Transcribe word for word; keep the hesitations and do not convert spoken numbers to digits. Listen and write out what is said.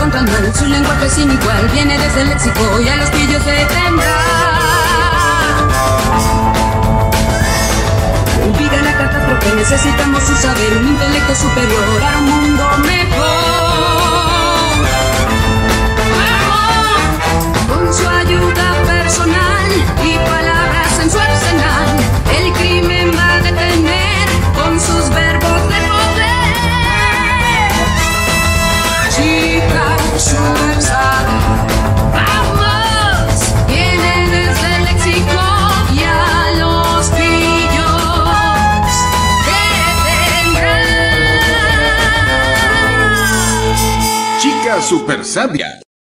contra el mal, su lenguaje sin igual, viene desde el léxico y a los pillos detendrá. Olvida la catástrofe, necesitamos su saber, un intelecto superior para un mundo mejor. Con su ayuda personal y palabras en su arsenal, el crimen va a detener con sus verbos de poder. Chica Superstar, vamos, viene desde el léxico y a los pillos detendrá. Chica super sabia.